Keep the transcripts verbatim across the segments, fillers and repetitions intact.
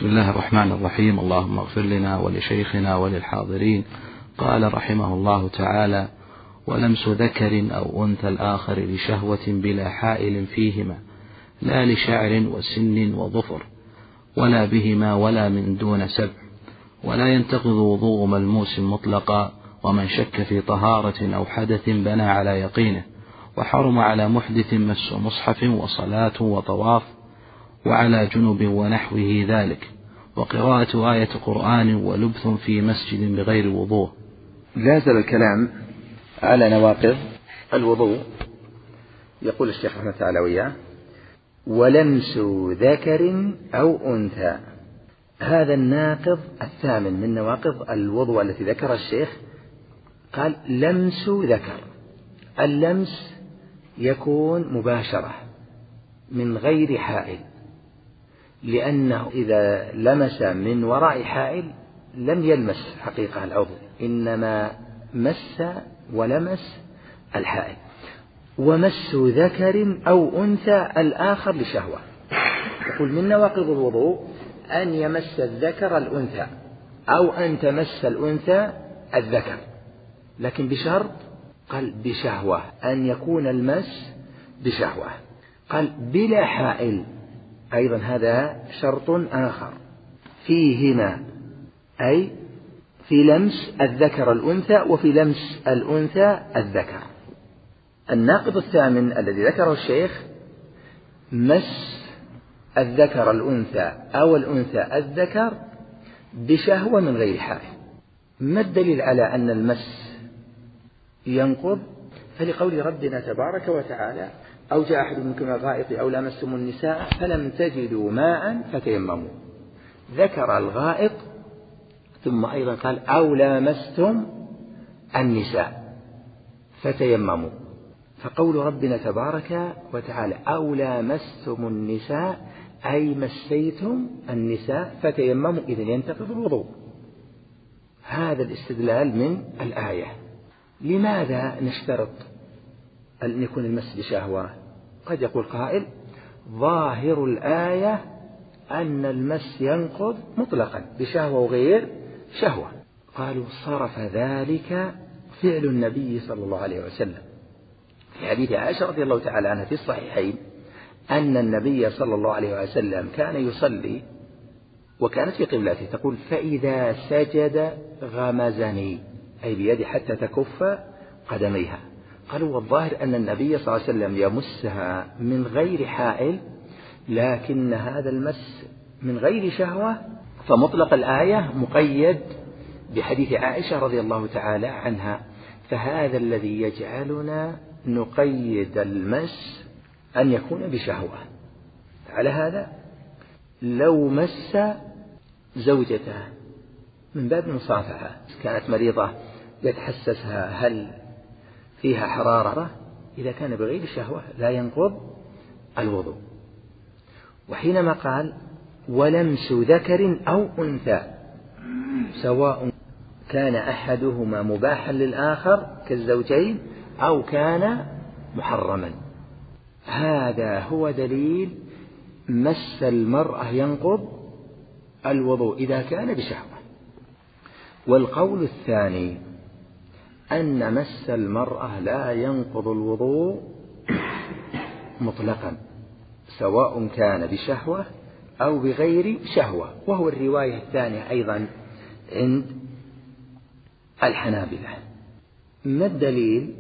بسم الله الرحمن الرحيم. اللهم اغفر لنا ولشيخنا وللحاضرين. قال رحمه الله تعالى: ولمس ذكر أو أنثى الآخر لشهوة بلا حائل فيهما، لا لشعر وسن وظفر، ولا بهما ولا من دون سبع، ولا ينتقض وضوء ملموس مطلقا، ومن شك في طهارة أو حدث بنى على يقينه، وحرم على محدث مس مصحف وصلاة وطواف، وعلى جنب ونحوه ذلك، وقراءة آية قرآن ولبث في مسجد بغير وضوء. لا زال الكلام على نواقض الوضوء. يقول الشيخ رحمه الله تعالى وياه: ولمس ذكر أو أنثى. هذا الناقض الثامن من نواقض الوضوء التي ذكر الشيخ. قال: لمس ذكر. اللمس يكون مباشرة من غير حائل، لأنه إذا لمس من وراء حائل لم يلمس حقيقة العضو، إنما مس ولمس الحائل. ومس ذكر أو أنثى الآخر لشهوة. يقول: من نواقض الوضوء أن يمس الذكر الأنثى، أو أن تمس الأنثى الذكر، لكن بشرط، قال بشهوة، أن يكون المس بشهوة. قال بلا حائل، أيضا هذا شرط آخر. فيهما، أي في لمس الذكر الأنثى وفي لمس الأنثى الذكر. الناقض الثامن الذي ذكره الشيخ: مس الذكر الأنثى أو الأنثى الذكر بشهوة من غير حائل. ما الدليل على أن المس ينقض؟ فلقول ربنا تبارك وتعالى: أو جاء أحد منكم من الغائط أو لامستم النساء فلم تجدوا ماء فتيمموا. ذكر الغائط، ثم أيضا قال: أو لامستم النساء فتيمموا. فقول ربنا تبارك وتعالى أو لامستم النساء أي مسيتم النساء فتيمموا، إذن ينتقض الوضوء. هذا الاستدلال من الآية. لماذا نشترط أن يكون المس بشهوة؟ قد يقول قائل: ظاهر الآية أن المس ينقض مطلقا بشهوة وغير شهوة. قالوا: صرف ذلك فعل النبي صلى الله عليه وسلم في حديث عائشة رضي الله تعالى عنها في الصحيحين، أن النبي صلى الله عليه وسلم كان يصلي وكانت في قبلته تقول: فإذا سجد غمزني، أي بيده حتى تكف قدميها. قالوا: والظاهر أن النبي صلى الله عليه وسلم يمسها من غير حائل، لكن هذا المس من غير شهوة، فمطلق الآية مقيد بحديث عائشة رضي الله تعالى عنها. فهذا الذي يجعلنا نقيد المس أن يكون بشهوة. على هذا لو مس زوجته من باب المصافحة، كانت مريضة يتحسسها هل فيها حرارة، إذا كان بغير شهوة لا ينقض الوضوء. وحينما قال: ولمس ذكر أو أنثى، سواء كان أحدهما مباحا للآخر كالزوجين أو كان محرما، هذا هو دليل مس المرأة ينقض الوضوء إذا كان بشهوة. والقول الثاني أن مس المرأة لا ينقض الوضوء مطلقا، سواء كان بشهوة أو بغير شهوة، وهو الرواية الثانية أيضا عند الحنابلة. ما الدليل؟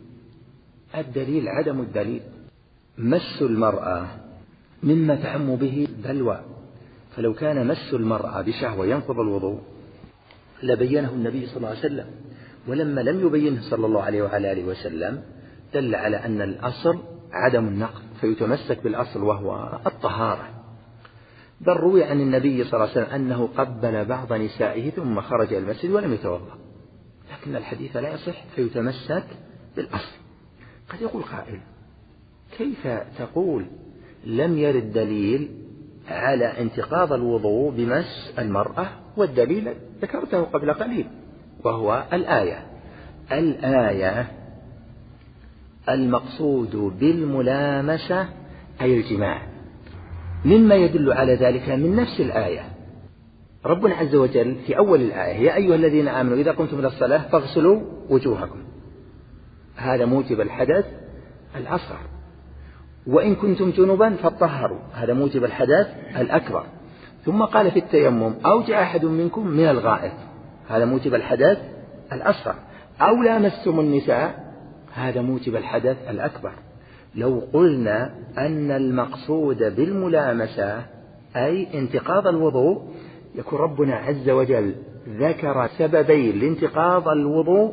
الدليل عدم الدليل. مس المرأة مما تعم به بلوى، فلو كان مس المرأة بشهوة ينقض الوضوء لبينه النبي صلى الله عليه وسلم، ولما لم يبينه صلى الله عليه وعلى آله وسلم دل على أن الأصل عدم النقض، فيتمسك بالأصل وهو الطهارة. بل روي عن النبي صلى الله عليه وسلم أنه قبل بعض نسائه ثم خرج إلى المسجد ولم يتوضأ، لكن الحديث لا يصح فيتمسك بالأصل. قد يقول قائل: كيف تقول لم يرد دليل على انتقاض الوضوء بمس المرأة، والدليل ذكرته قبل قليل وهو الآية. الآية المقصود بالملامسة أي الجماع. مما يدل على ذلك من نفس الآية ربنا عز وجل في أول الآية يا أيها الذين آمنوا إذا قمتم إلى الصلاة فاغسلوا وجوهكم، هذا موجب الحدث الأصغر. وإن كنتم جنبا فاطهروا، هذا موجب الحدث الأكبر. ثم قال في التيمم أو جاء أحد منكم من الغائط، هذا موجب الحدث الأصغر. أو لامستم النساء، هذا موجب الحدث الأكبر. لو قلنا أن المقصود بالملامسة أي انتقاض الوضوء، يكون ربنا عز وجل ذكر سببين لانتقاض الوضوء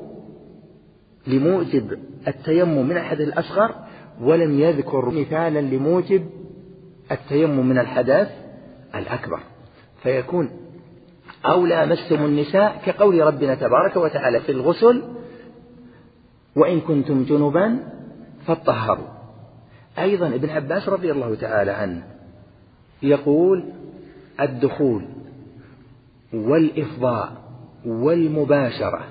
لموجب التيمم من الحدث الأصغر، ولم يذكر مثالا لموجب التيمم من الحدث الأكبر، فيكون أو لامستم النساء كقول ربنا تبارك وتعالى في الغسل وإن كنتم جنبا فاطهروا. أيضا ابن عباس رضي الله تعالى عنه يقول الدخول والإفضاء والمباشرة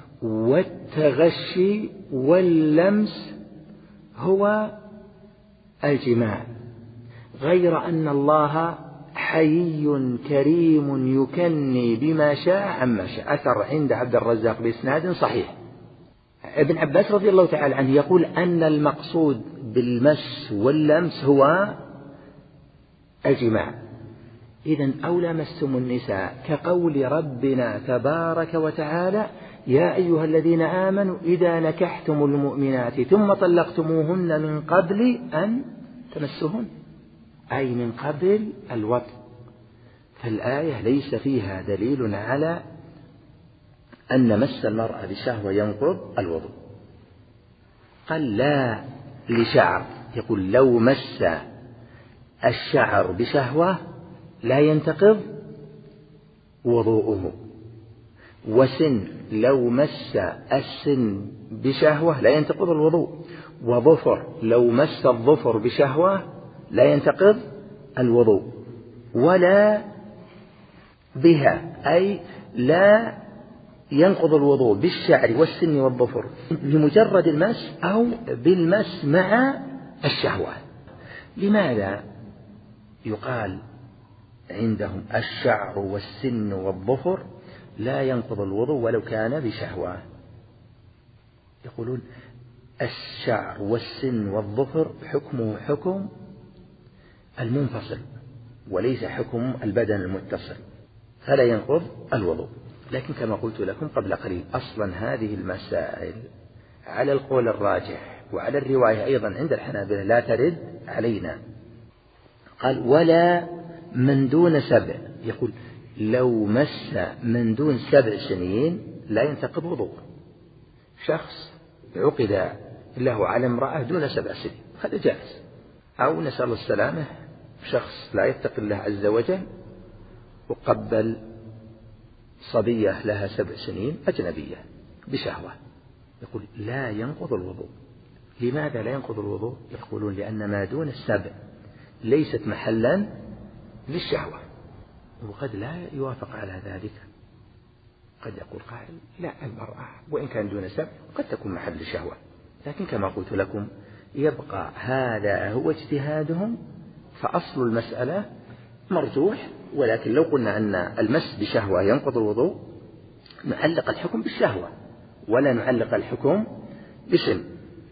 والتغشي واللمس هو الجماع، غير أن الله حيي كريم يكني بما شاء عما شاء. أثر عند عبد الرزاق بإسناد صحيح. ابن عباس رضي الله تعالى عنه يقول أن المقصود بالمس واللمس هو الجماع. إذن أو لامستم النساء كقول ربنا تبارك وتعالى يا أيها الذين آمنوا إذا نكحتم المؤمنات ثم طلقتموهن من قبل أن تمسوهن، أي من قبل الوطء. فالآية ليس فيها دليل على أن مس المرأة بشهوة ينقض الوضوء. قال لا لشعر، يقول لو مس الشعر بشهوة لا ينتقض وضوءه، وسن لو مس السن بشهوة لا ينتقض الوضوء، وظفر لو مس الظفر بشهوة لا ينتقض الوضوء، ولا بها أي لا ينقض الوضوء بالشعر والسن والظفر بمجرد المس أو بالمس مع الشهوة. لماذا يقال عندهم الشعر والسن والظفر لا ينقض الوضوء ولو كان بشهوة؟ يقولون الشعر والسن والظفر حكمه حكم المنفصل وليس حكم البدن المتصل، فلا ينقض الوضوء. لكن كما قلت لكم قبل قليل أصلا هذه المسائل على القول الراجح وعلى الرواية أيضا عند الحنابلة لا ترد علينا. قال ولا من دون سبع، يقول لو مس من دون سبع سنين لا ينتقض وضوءه. شخص عقد له على امرأة دون سبع سنين هذا جائز، أو نسأل السلامة شخص لا يتقي الله عز وجل وقبل صبية لها سبع سنين أجنبية بشهوة، يقول لا ينقض الوضوء. لماذا لا ينقض الوضوء؟ يقولون لأن ما دون السبع ليست محلا للشهوة، وقد لا يوافق على ذلك. قد يقول قائل لا، المرأة وإن كان دون سبع قد تكون محل الشهوة، لكن كما قلت لكم يبقى هذا هو اجتهادهم، فأصل المسألة مرجوح. ولكن لو قلنا أن المس بشهوة ينقض الوضوء نعلق الحكم بالشهوة ولا نعلق الحكم بسن.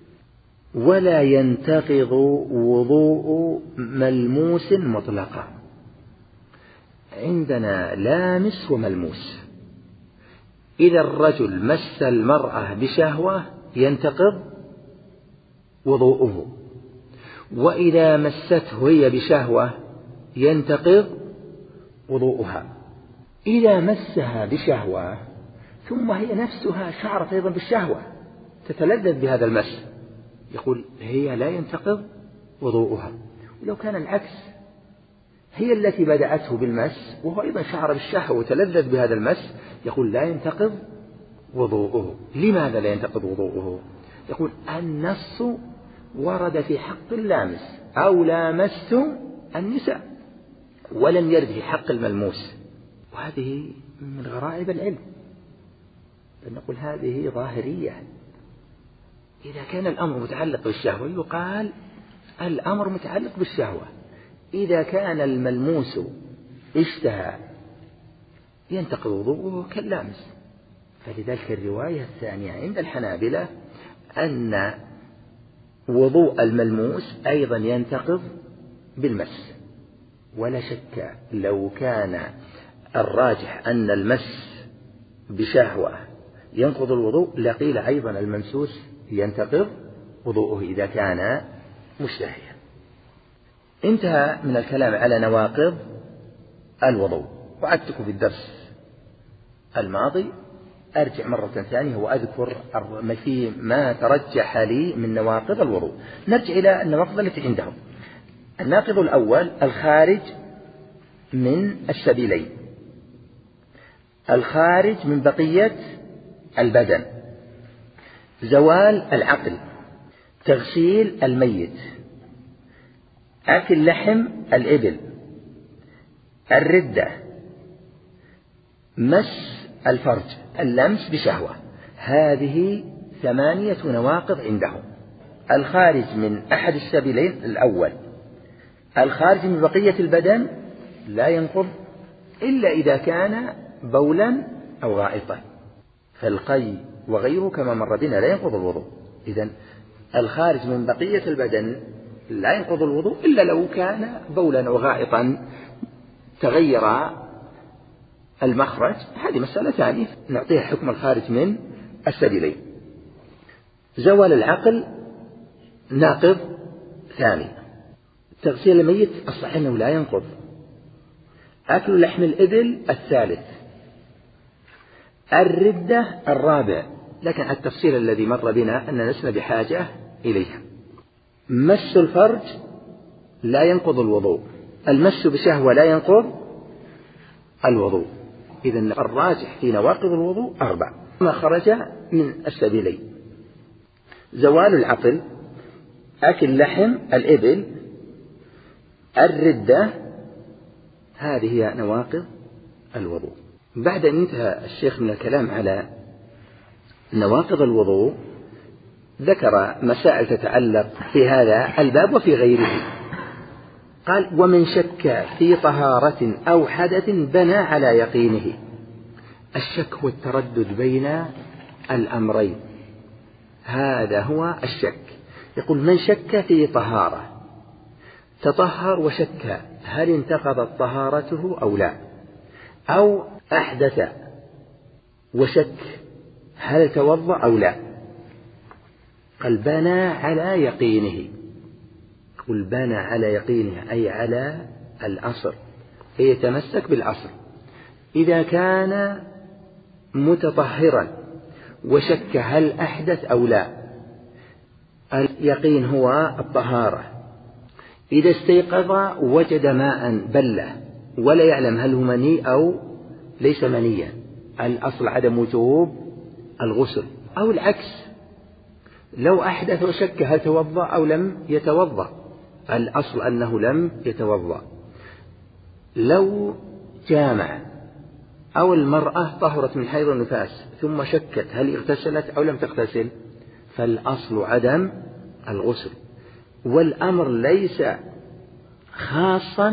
ولا ينتقض وضوء ملموس مطلقا، عندنا لامس وملموس. إذا الرجل مس المرأة بشهوة ينتقض وضوءه، وإذا مسته هي بشهوة ينتقض وضوءها. إذا مسها بشهوة ثم هي نفسها شعرت أيضا بالشهوة تتلذذ بهذا المس، يقول هي لا ينتقض وضوءها. ولو كان العكس، هي التي بدأته بالمس وهو أيضا شعر بالشهوة وتلذذ بهذا المس، يقول لا ينتقض وضوءه. لماذا لا ينتقض وضوءه؟ يقول النص ورد في حق اللامس أو لامستم النساء، ولم يرد في حق الملموس، وهذه من غرائب العلم. فنقول هذه ظاهرية. إذا كان الأمر متعلق بالشهوة يقال الأمر متعلق بالشهوة. إذا كان الملموس اشتهى ينتقض وضوءه كاللامس. فلذلك الرواية الثانية عند الحنابلة أن وضوء الملموس أيضا ينتقض بالمس. ولا شك لو كان الراجح أن المس بشهوة ينقض الوضوء لقيل أيضا الممسوس ينتقض وضوءه إذا كان مشتهيا. انتهى من الكلام على نواقض الوضوء. وعدتكم في الدرس الماضي أرجع مرة ثانية وأذكر ما ترجح لي من نواقض الوضوء. نرجع إلى النواقض التي عندهم. الناقض الأول الخارج من السبيلين، الخارج من بقية البدن، زوال العقل، تغسيل الميت، أكل لحم الإبل، الردة، مس الفرج، اللمس بشهوة. هذه ثمانية نواقض عندهم. الخارج من أحد السبيلين الأول، الخارج من بقية البدن لا ينقض إلا إذا كان بولا أو غائطا، فالقي وغيره كما مر بنا لا ينقض الوضوء. إذن الخارج من بقية البدن لا ينقض الوضوء إلا لو كان بولا أو غائطا تغير المخرج. هذه مسألة ثانية نعطيها حكم الخارج من السبيلين. زوال العقل ناقض ثاني. تغسيل الميت الصحيح أنه لا ينقض. أكل لحم الإبل الثالث. الردة الرابع، لكن التفصيل الذي مر بنا أننا لسنا بحاجة إليها. مس الفرج لا ينقض الوضوء. المس بشهوة لا ينقض الوضوء. إذن الراجح في نواقض الوضوء أربع ما خرج من السبيلين: زوال العقل، أكل لحم الإبل، الردة. هذه هي نواقض الوضوء. بعد أن انتهى الشيخ من الكلام على نواقض الوضوء ذكر مسائل تتعلق في هذا الباب وفي غيره. قال: ومن شك في طهارة أو حدث بنى على يقينه. الشك والتردد بين الأمرين، هذا هو الشك. يقول: من شك في طهارة، تطهر وشك هل انتقضت طهارته أو لا، أو أحدث وشك هل توضأ أو لا. قال: بنى على يقينه. قل بنى على يقينه أي على الأصل، يتمسك بالأصل. إذا كان متطهرا وشك هل أحدث أو لا، اليقين هو الطهارة. إذا استيقظ وجد ماء بله ولا يعلم هل هو مني أو ليس منيا، الأصل عدم وجوب الغسل. أو العكس، لو أحدث وشك هل توضأ أو لم يتوضأ، الأصل أنه لم يتوضأ. لو جامع أو المرأة طهرت من حيض النفاس ثم شكت هل اغتسلت أو لم تغتسل، فالأصل عدم الغسل. والأمر ليس خاصا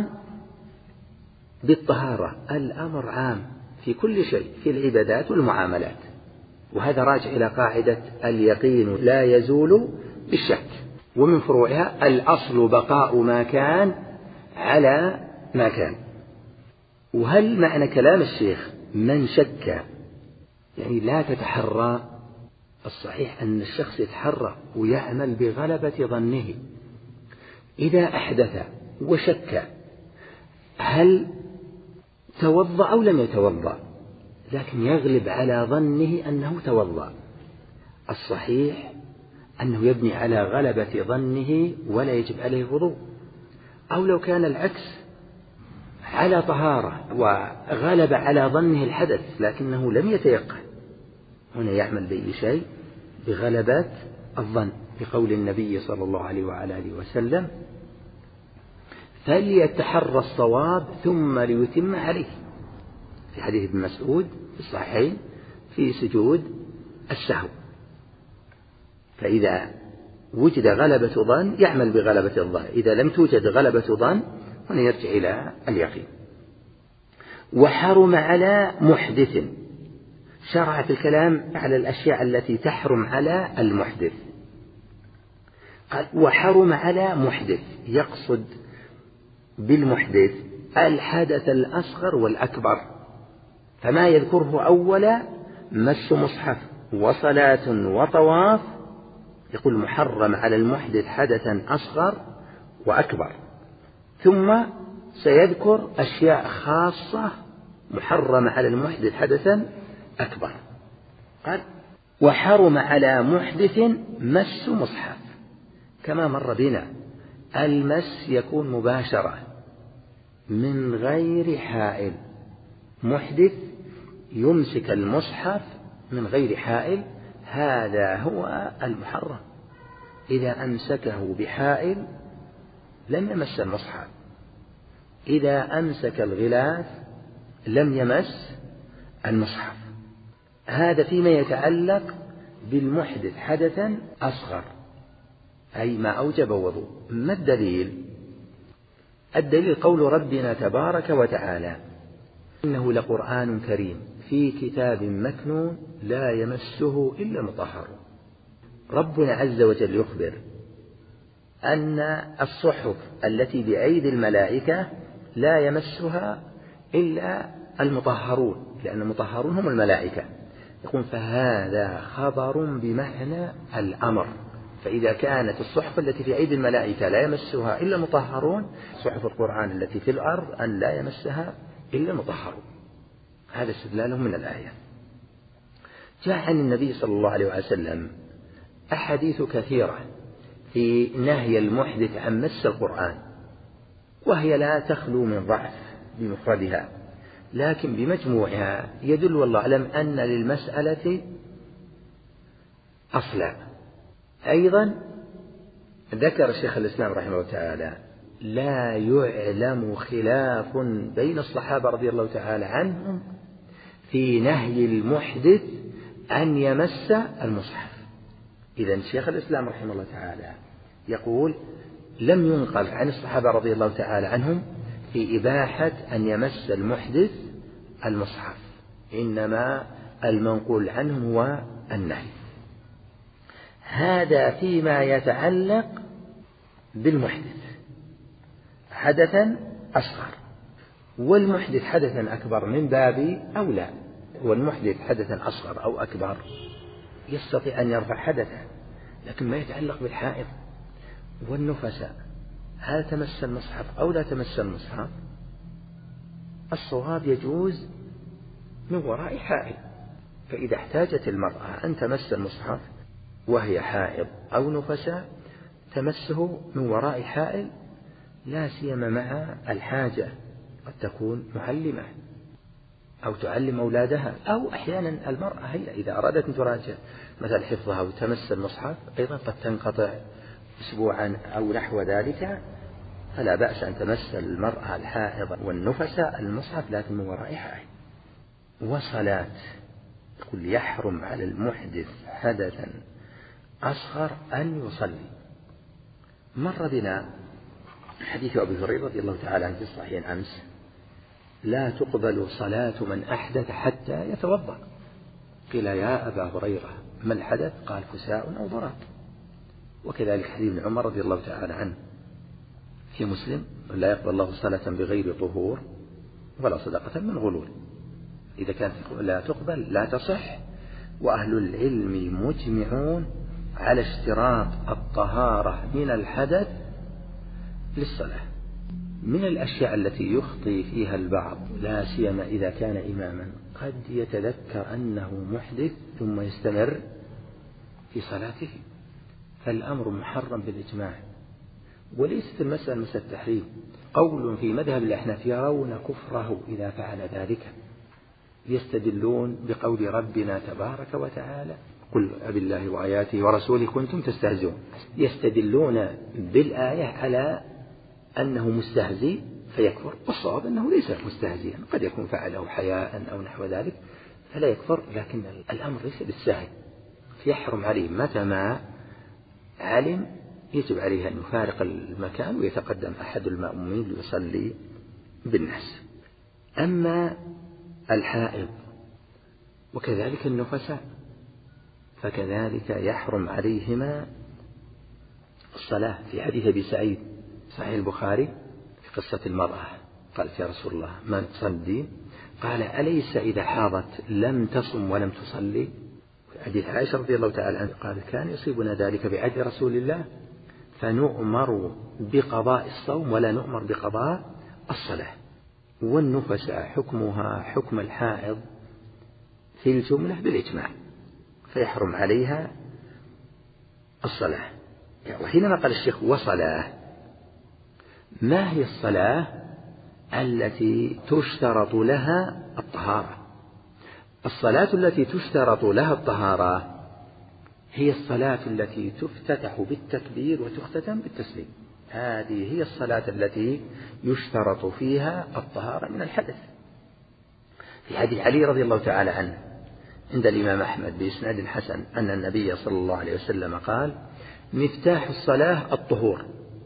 بالطهارة، الأمر عام في كل شيء في العبادات والمعاملات. وهذا راجع إلى قاعدة اليقين لا يزول بالشك، ومن فروعها الأصل بقاء ما كان على ما كان. وهل معنى كلام الشيخ من شك يعني لا تتحرى؟ الصحيح أن الشخص يتحرى ويعمل بغلبة ظنه. إذا أحدث وشك هل توضأ أو لم يتوضأ، لكن يغلب على ظنه أنه توضأ، الصحيح أنه يبني على غلبة ظنه ولا يجب عليه الوضوء. أو لو كان العكس، على طهارة وغلب على ظنه الحدث لكنه لم يتيقن، هنا يعمل بأي شيء بغلبة الظن، بقول النبي صلى الله عليه وعلى آله وسلم: فليتحرى الصواب ثم ليتم عليه، في حديث ابن مسعود في الصحيحين في سجود السهو. فإذا وجد غلبة ظن يعمل بغلبة الظن، إذا لم توجد غلبة ظن هنا يرجع إلى اليقين. وحرم على محدث. شرع في الكلام على الأشياء التي تحرم على المحدث. قال وحرم على محدث، يقصد بالمحدث الحدث الأصغر والأكبر، فما يذكره أولا مس مصحف وصلاة وطواف، يقول محرم على المحدث حدثا أصغر وأكبر، ثم سيذكر أشياء خاصة محرم على المحدث حدثا أكبر. قال وحرم على محدث مس مصحف، كما مر بنا المس يكون مباشرة من غير حائل، محدث يمسك المصحف من غير حائل، هذا هو المحرم. إذا أمسكه بحائل لم يمس المصحف، إذا أمسك الغلاف لم يمس المصحف. هذا فيما يتعلق بالمحدث حدثا أصغر، أي ما أوجب وضوء. ما الدليل؟ الدليل قول ربنا تبارك وتعالى إنه لقرآن كريم في كتاب مكنون لا يمسه إلا المطهرون. ربنا عز وجل يخبر أن الصحف التي بأيدي الملائكة لا يمسها إلا المطهرون، لأن المطهرون هم الملائكة. يقول فهذا خبر بمعنى الأمر، فإذا كانت الصحف التي في أيدي الملائكة لا يمسها إلا المطهرون، صحف القرآن التي في الأرض أن لا يمسها إلا المطهرون. هذا استدلاله من الآية. جاء عن النبي صلى الله عليه وسلم أحاديث كثيرة في نهي المحدث عن مس القرآن، وهي لا تخلو من ضعف بمفردها، لكن بمجموعها يدل والله أعلم أن للمسألة أصلا. أيضا ذكر الشيخ الإسلام رحمه الله تعالى لا يعلم خلاف بين الصحابة رضي الله تعالى عنهم في نهي المحدث أن يمس المصحف. إذن شيخ الإسلام رحمه الله تعالى يقول لم ينقل عن الصحابة رضي الله تعالى عنهم في إباحة أن يمس المحدث المصحف، إنما المنقول عنهم هو النهي. هذا فيما يتعلق بالمحدث حدثا أصغر، والمحدث حدثا أكبر من باب أولى. والمحدث حدثا أصغر أو أكبر يستطيع أن يرفع حدثا، لكن ما يتعلق بالحائض والنفساء هل تمس المصحف أو لا تمس المصحف؟ الصواب يجوز من وراء حائل. فإذا احتاجت المرأة أن تمس المصحف وهي حائض أو نفساء تمسه من وراء حائل، لا سيما مع الحاجة، قد تكون معلمة أو تعلم أولادها، أو أحيانا المرأة هي إذا أرادت أن تراجع مثل حفظها وتمس المصحف أيضا قد تنقطع أسبوعا أو نحو ذلك، فلا بأس أن تمس المرأة الحائض والنفساء المصحف لكن من وراء حائل. وصلاة يقول يحرم على المحدث حدثا أصغر أن يصلي. مر بنا حديث أبي هريرة رضي الله تعالى عنه في الصحيح أمس لا تقبل صلاة من أحدث حتى يتوضأ. قيل يا أبا هريرة ما الحدث؟ قال فساء أو ضراط. وكذلك حديث ابن عمر رضي الله تعالى عنه في مسلم لا يقبل الله صلاة بغير طهور ولا صدقة من غلول. إذا كانت لا تقبل لا تصح. وأهل العلم مجمعون على اشتراط الطهارة من الحدث للصلاة. من الأشياء التي يخطي فيها البعض لا سيما إذا كان إماما قد يتذكر أنه محدث ثم يستمر في صلاته، فالأمر محرم بالإجماع، وليست المسألة مسألة التحريم. قول في مذهب الأحناف يرون كفره إذا فعل ذلك، يستدلون بقول ربنا تبارك وتعالى قل أبالله وآياته ورسوله كنتم تستهزئون، يستدلون بالآية على أنه مستهزئ فيكفر، والصواب أنه ليس مستهزئا، قد يكون فعله حياء أو نحو ذلك فلا يكفر، لكن الأمر ليس بالسهل، يحرم عليه متى ما علم يجب عليه أن يفارق المكان ويتقدم أحد المأمومين ليصلي بالناس. أما الحائض وكذلك النفساء فكذلك يحرم عليهما الصلاة. في حديث أبي سعيد صحيح البخاري في قصة المرأة قالت يا رسول الله ما نقصان الدين؟ قال أليس إذا حاضت لم تصم ولم تصلي؟ في حديث عائشة رضي الله تعالى عنها قال كان يصيبنا ذلك بعهد رسول الله فنؤمر بقضاء الصوم ولا نؤمر بقضاء الصلاة. والنفساء حكمها حكم الحائض في الجملة بالإجماع فيحرم عليها الصلاة. وحينما قال الشيخ وصلاة، ما هي الصلاة التي تشترط لها الطهارة؟ الصلاة التي تشترط لها الطهارة هي الصلاة التي تفتتح بالتكبير وتختتم بالتسليم. هذه هي الصلاة التي يشترط فيها الطهارة من الحدث. في حديث علي رضي الله تعالى عنه عند الإمام أحمد بإسناد حسن أن النبي صلى الله عليه وسلم قال مفتاح الصلاة الطهور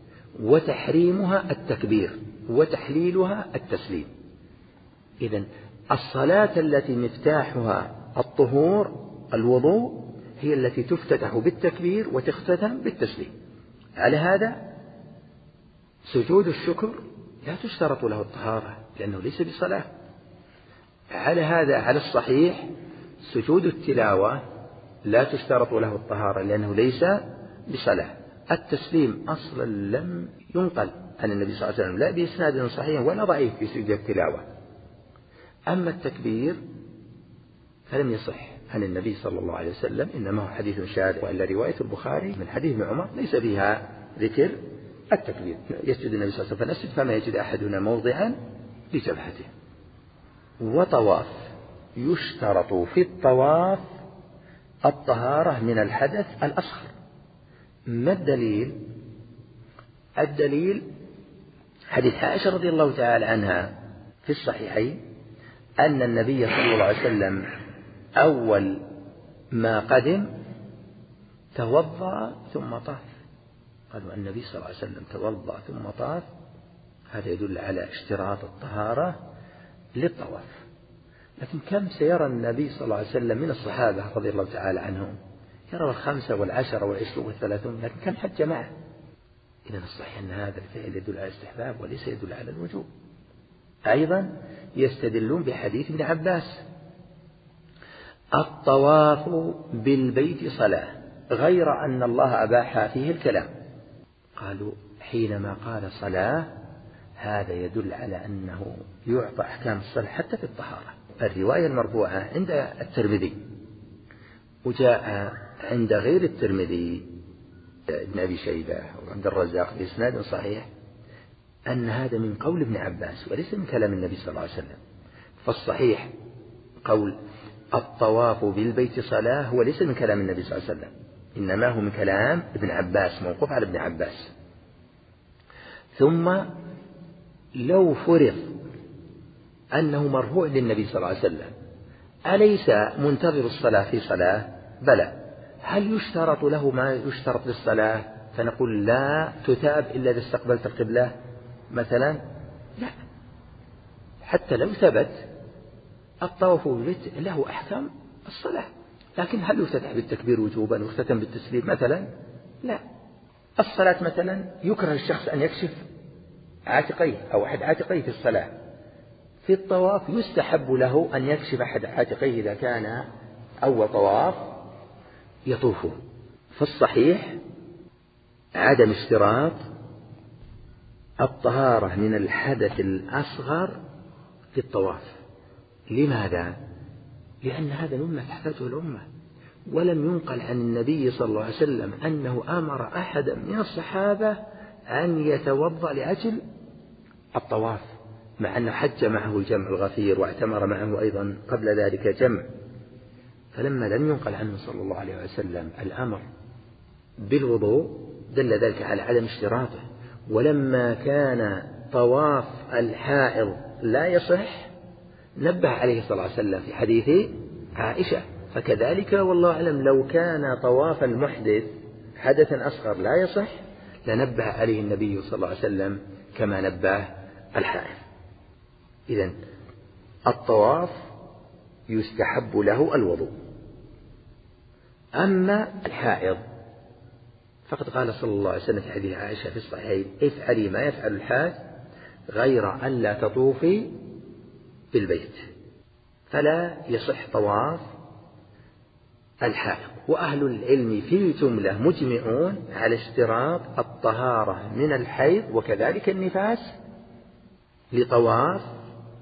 وتحريمها التكبير وتحليلها التسليم. إذن الصلاة التي مفتاحها الطهور الوضوء هي التي تفتتح بالتكبير وتختتم بالتسليم. على هذا سجود الشكر لا تشترط له الطهارة لأنه ليس بصلاة. على هذا على الصحيح سجود التلاوة لا تشترط له الطهارة لأنه ليس بصلاة. التسليم أصلا لم ينقل عن النبي صلى الله عليه وسلم لا بإسناد صحيح ولا ضعيف في سجود التلاوة. أما التكبير فلم يصح عن النبي صلى الله عليه وسلم، إنما هو حديث شاذ، وإلا رواية البخاري من حديث ابن عمر ليس فيها ذكر التكبير. يسجد النبي صلى الله عليه وسلم فنسجد فما يجد أحدنا موضعا لجبهته. وطواف يشترط في الطواف الطهارة من الحدث الأصغر. ما الدليل؟ الدليل حديث عائشة رضي الله تعالى عنها في الصحيحين أن النبي صلى الله عليه وسلم أول ما قدم توضأ ثم طاف. قالوا النبي صلى الله عليه وسلم توضأ ثم طاف، هذا يدل على اشتراط الطهارة للطواف. لكن كم سيرى النبي صلى الله عليه وسلم من الصحابة رضي الله تعالى عنهم يرى الخمسة والعشرة والعشرون والثلاثون، لكن كم حج معه؟ إذا الصحيح أن هذا الفعل يدل على الاستحباب وليس يدل على الوجوب. أيضا يستدلون بحديث ابن عباس الطواف بالبيت صلاة، غير أن الله أباح فيه الكلام. قالوا حينما قال صلاة هذا يدل على أنه يعطى أحكام الصلاة حتى في الطهارة. الرواية المرفوعة عند الترمذي وجاء عند غير الترمذي ابن أبي شيبة وعند الرزاق بإسناد صحيح أن هذا من قول ابن عباس وليس من كلام النبي صلى الله عليه وسلم. فالصحيح قول الطواف بالبيت صلاة هو ليس من كلام النبي صلى الله عليه وسلم، إنما هو من كلام ابن عباس موقوف على ابن عباس. ثم لو فرض أنه مرفوع للنبي صلى الله عليه وسلم أليس منتظر الصلاة في صلاة؟ بلى. هل يشترط له ما يشترط للصلاة فنقول لا تتاب إلا إذا استقبلت القبلة مثلا؟ لا، حتى لو ثبت الطواف بالبيت له أحكام الصلاة، لكن هل يفتتح بالتكبير وجوبا ويختتم بالتسليم مثلا؟ لا. الصلاة مثلا يكره الشخص أن يكشف عاتقيه أو أحد عاتقيه في الصلاة. في الطواف يستحب له أن يكشف أحد عاتقيه إذا كان أول طواف يطوفه. فالصحيح عدم اشتراط الطهارة من الحدث الأصغر في الطواف. لماذا؟ لأن هذا مما تحتاجه الأمة، ولم ينقل عن النبي صلى الله عليه وسلم أنه أمر أحدا من الصحابة أن يتوضأ لأجل الطواف، مع أنه حج معه الجمع الغفير واعتمر معه أيضا قبل ذلك جمع. فلما لم ينقل عنه صلى الله عليه وسلم الأمر بالوضوء دل ذلك على عدم اشتراطه. ولما كان طواف الحائض لا يصح نبه عليه صلى الله عليه وسلم في حديث عائشة. فكذلك والله أعلم لو كان طواف المحدث حدثا أصغر لا يصح لنبه عليه النبي صلى الله عليه وسلم كما نبه الحائض. إذن الطواف يستحب له الوضوء. أما الحائض فقد قال صلى الله عليه وسلم في حديث عائشة في الصحيحين: افعلي ما يفعل الحاج غير أن لا تطوفي بالبيت. فلا يصح طواف الحائض. وأهل العلم في الجملة مجمعون على اشتراط الطهارة من الحيض وكذلك النفاس لطواف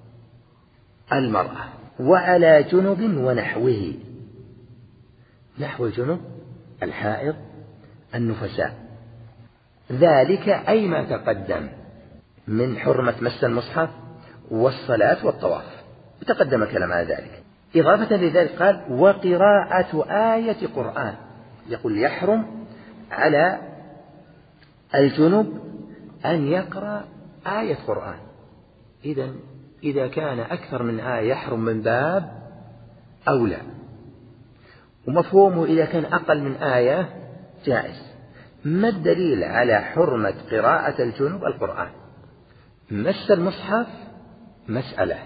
المرأة، وعلى جنب ونحوه، نحو الجنب الحائض النفساء، ذلك أي ما تقدم من حرمة مس المصحف والصلاة والطواف، تقدم كلام على ذلك. إضافة لذلك قال: وقراءة آية قرآن. يقول يحرم على الجنب أن يقرأ آية قرآن. إذن إذا كان أكثر من آية يحرم من باب أولى، ومفهومه إذا كان أقل من آية جائز. ما الدليل على حرمة قراءة الجنب القرآن؟ مس المصحف مسألة،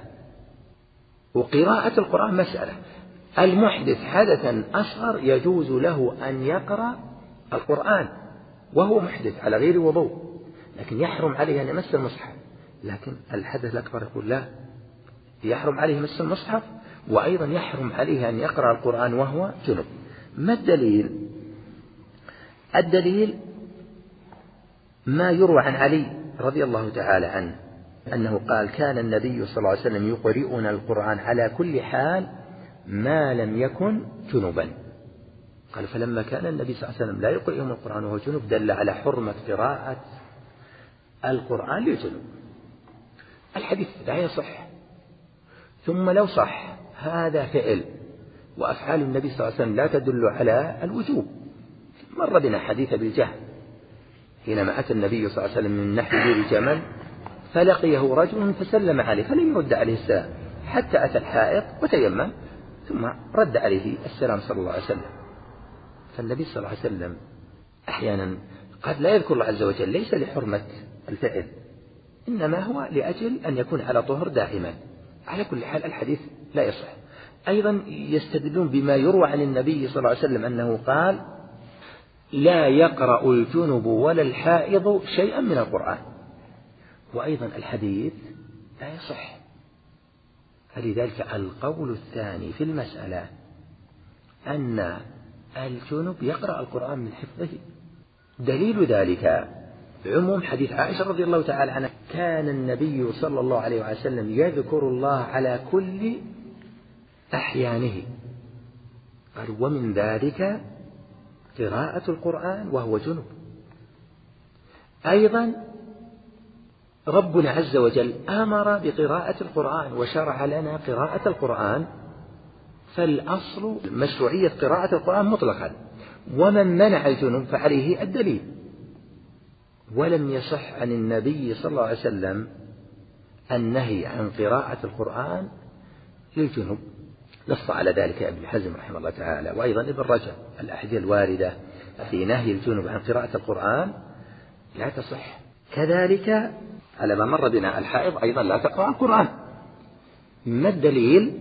وقراءة القرآن مسألة. المحدث حدثا أصغر يجوز له أن يقرأ القرآن وهو محدث على غير وضوء، لكن يحرم عليه أن يمس المصحف. لكن الحدث الأكبر يقول لا، يحرم عليه مس المصحف، وأيضا يحرم عليه أن يقرأ القرآن وهو جنب. ما الدليل؟ الدليل ما يروى عن علي رضي الله تعالى عنه أنه قال: كان النبي صلى الله عليه وسلم يقرئنا القرآن على كل حال ما لم يكن جنبا. قال: فلما كان النبي صلى الله عليه وسلم لا يقرئهم القرآن وهو جنب دل على حرمة قراءة القرآن للجنب. الحديث لا يصح، ثم لو صح هذا فعل، وأفعال النبي صلى الله عليه وسلم لا تدل على الوجوب. مر بنا حديث بالجهل حينما أتى النبي صلى الله عليه وسلم من نحو بئر جمل فلقيه رجل فسلم عليه فلم يرد عليه السلام حتى أتى الحائط وتيمم ثم رد عليه السلام صلى الله عليه وسلم. فالنبي صلى الله عليه وسلم أحيانا قد لا يذكر الله عز وجل ليس لحرمة الفعل، إنما هو لأجل أن يكون على طهر دائما. على كل حال الحديث لا يصح. أيضا يستدلون بما يروى عن النبي صلى الله عليه وسلم أنه قال: لا يقرأ الجنب ولا الحائض شيئا من القرآن. وأيضا الحديث لا يصح. فلذلك القول الثاني في المسألة أن الجنب يقرأ القرآن من حفظه. دليل ذلك عموم حديث عائشة رضي الله تعالى عنها: كان النبي صلى الله عليه وسلم يذكر الله على كل أحيانه. قال: ومن ذلك قراءة القرآن وهو جنب. أيضا ربنا عز وجل أمر بقراءة القرآن وشرع لنا قراءة القرآن، فالأصل مشروعية قراءة القرآن مطلقا، ومن منع الجنب فعليه الدليل. ولم يصح عن النبي صلى الله عليه وسلم النهي عن قراءة القرآن للجنب. نص على ذلك ابن حزم رحمه الله تعالى، وأيضا ابن رجب. الأحاديث الواردة في نهي الجنب عن قراءة القرآن لا تصح. كذلك على ما مر بنا الحائض أيضا لا تقرأ القرآن. ما الدليل؟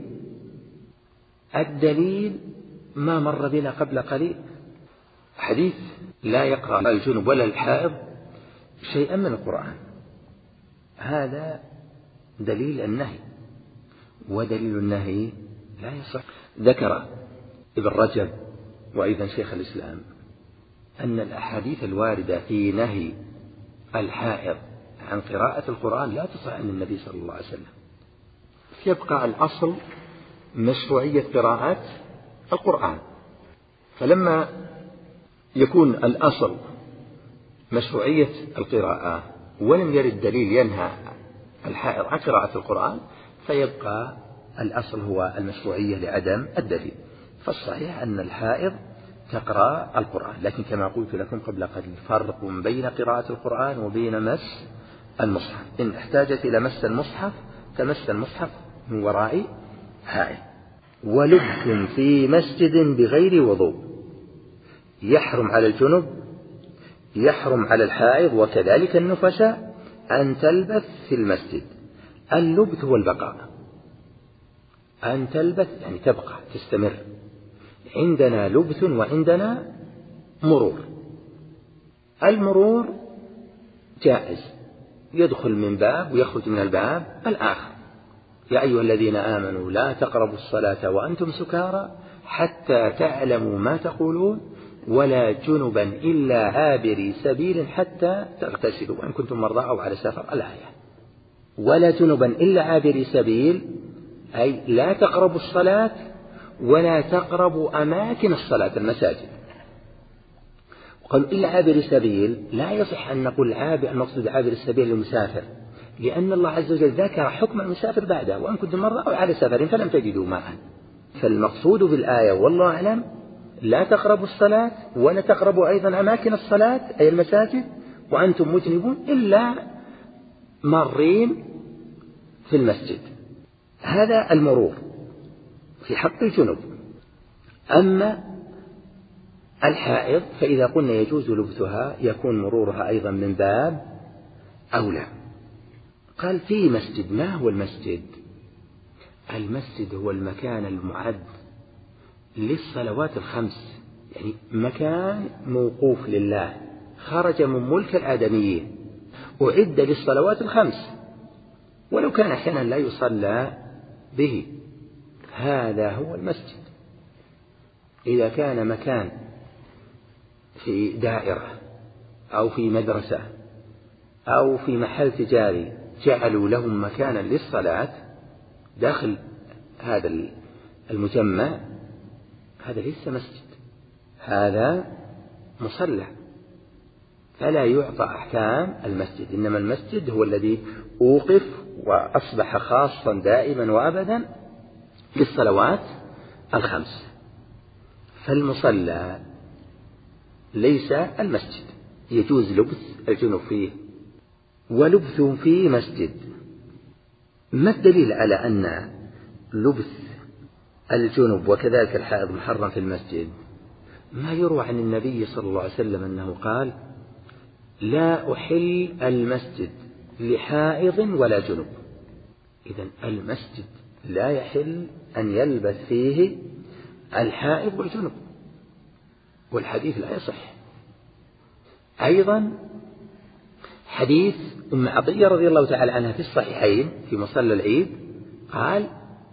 الدليل ما مر بنا قبل قليل، حديث لا يقرأ الجنب ولا الحائض شيئا من القرآن. هذا دليل النهي، ودليل النهي لا يصح. ذكر ابن رجب وأيضا شيخ الإسلام أن الأحاديث الواردة في نهي الحائض عن قراءة القرآن لا تصح عن النبي صلى الله عليه وسلم. يبقى الأصل مشروعية قراءة القرآن. فلما يكون الأصل مشروعية القراءة ولم يرد دليل ينهى الحائض عن قراءة القرآن، فيبقى الأصل هو المشروعية لعدم الدليل. فالصحيح أن الحائض تقرأ القرآن، لكن كما قلت لكم قبل قليل فرق بين قراءة القرآن وبين مس المصحف. إن احتاجت إلى مس المصحف تمس المصحف من وراء حائض. ولبث في مسجد بغير وضوء يحرم على الجنب، يحرم على الحائض وكذلك النفساء أن تلبث في المسجد. اللبث هو البقاء، أن تلبث يعني تبقى تستمر. عندنا لبث وعندنا مرور. المرور جائز، يدخل من باب ويخرج من الباب الآخر. يا أيها الذين آمنوا لا تقربوا الصلاة وأنتم سكارى حتى تعلموا ما تقولون ولا جنبا إلا عابري سبيل حتى تغتسلوا وإن كنتم مرضى أو على سفر الآية. ولا جنبا إلا عابري سبيل أي لا تقربوا الصلاة ولا تقربوا أماكن الصلاة المساجد. وقالوا إلا عابري سبيل لا يصح أن نقول عابر المقصود عابر السبيل للمسافر، لأن الله عز وجل ذكر حكم المسافر بعده وإن كنتم مرضى أو على سفر فلم تجدوا ماء. فالمقصود بالآية والله أعلم لا تقربوا الصلاة ولا تقربوا أيضا أماكن الصلاة أي المساجد وأنتم مجنبون إلا مارين في المسجد. هذا المرور في حق الجنوب. أما الحائض فإذا قلنا يجوز لبثها يكون مرورها أيضا من باب أولى. قال في مسجد. ما هو المسجد؟ المسجد هو المكان المعد للصلوات الخمس، يعني مكان موقوف لله خرج من ملك الآدميين أعد للصلوات الخمس ولو كان أحيانا لا يصلى به. هذا هو المسجد. إذا كان مكان في دائرة أو في مدرسة أو في محل تجاري جعلوا لهم مكانا للصلاة داخل هذا المجمع، هذا ليس مسجد، هذا مصلى، فلا يعطى أحكام المسجد. إنما المسجد هو الذي أوقف وأصبح خاصا دائما وأبدا للصلوات الخمس. فالمصلى ليس المسجد، يجوز لبث الجنوب فيه ولبث في مسجد. ما الدليل على أن لبث الجنوب وكذلك الحائض محرم في المسجد؟ ما يروى عن النبي صلى الله عليه وسلم أنه قال لا أحل المسجد لحائض ولا جنوب. إذن المسجد لا يحل أن يلبث فيه الحائض والجنوب، والحديث لا يصح. أيضا حديث أم عطية رضي الله تعالى عنها في الصحيحين في مصلى العيد قال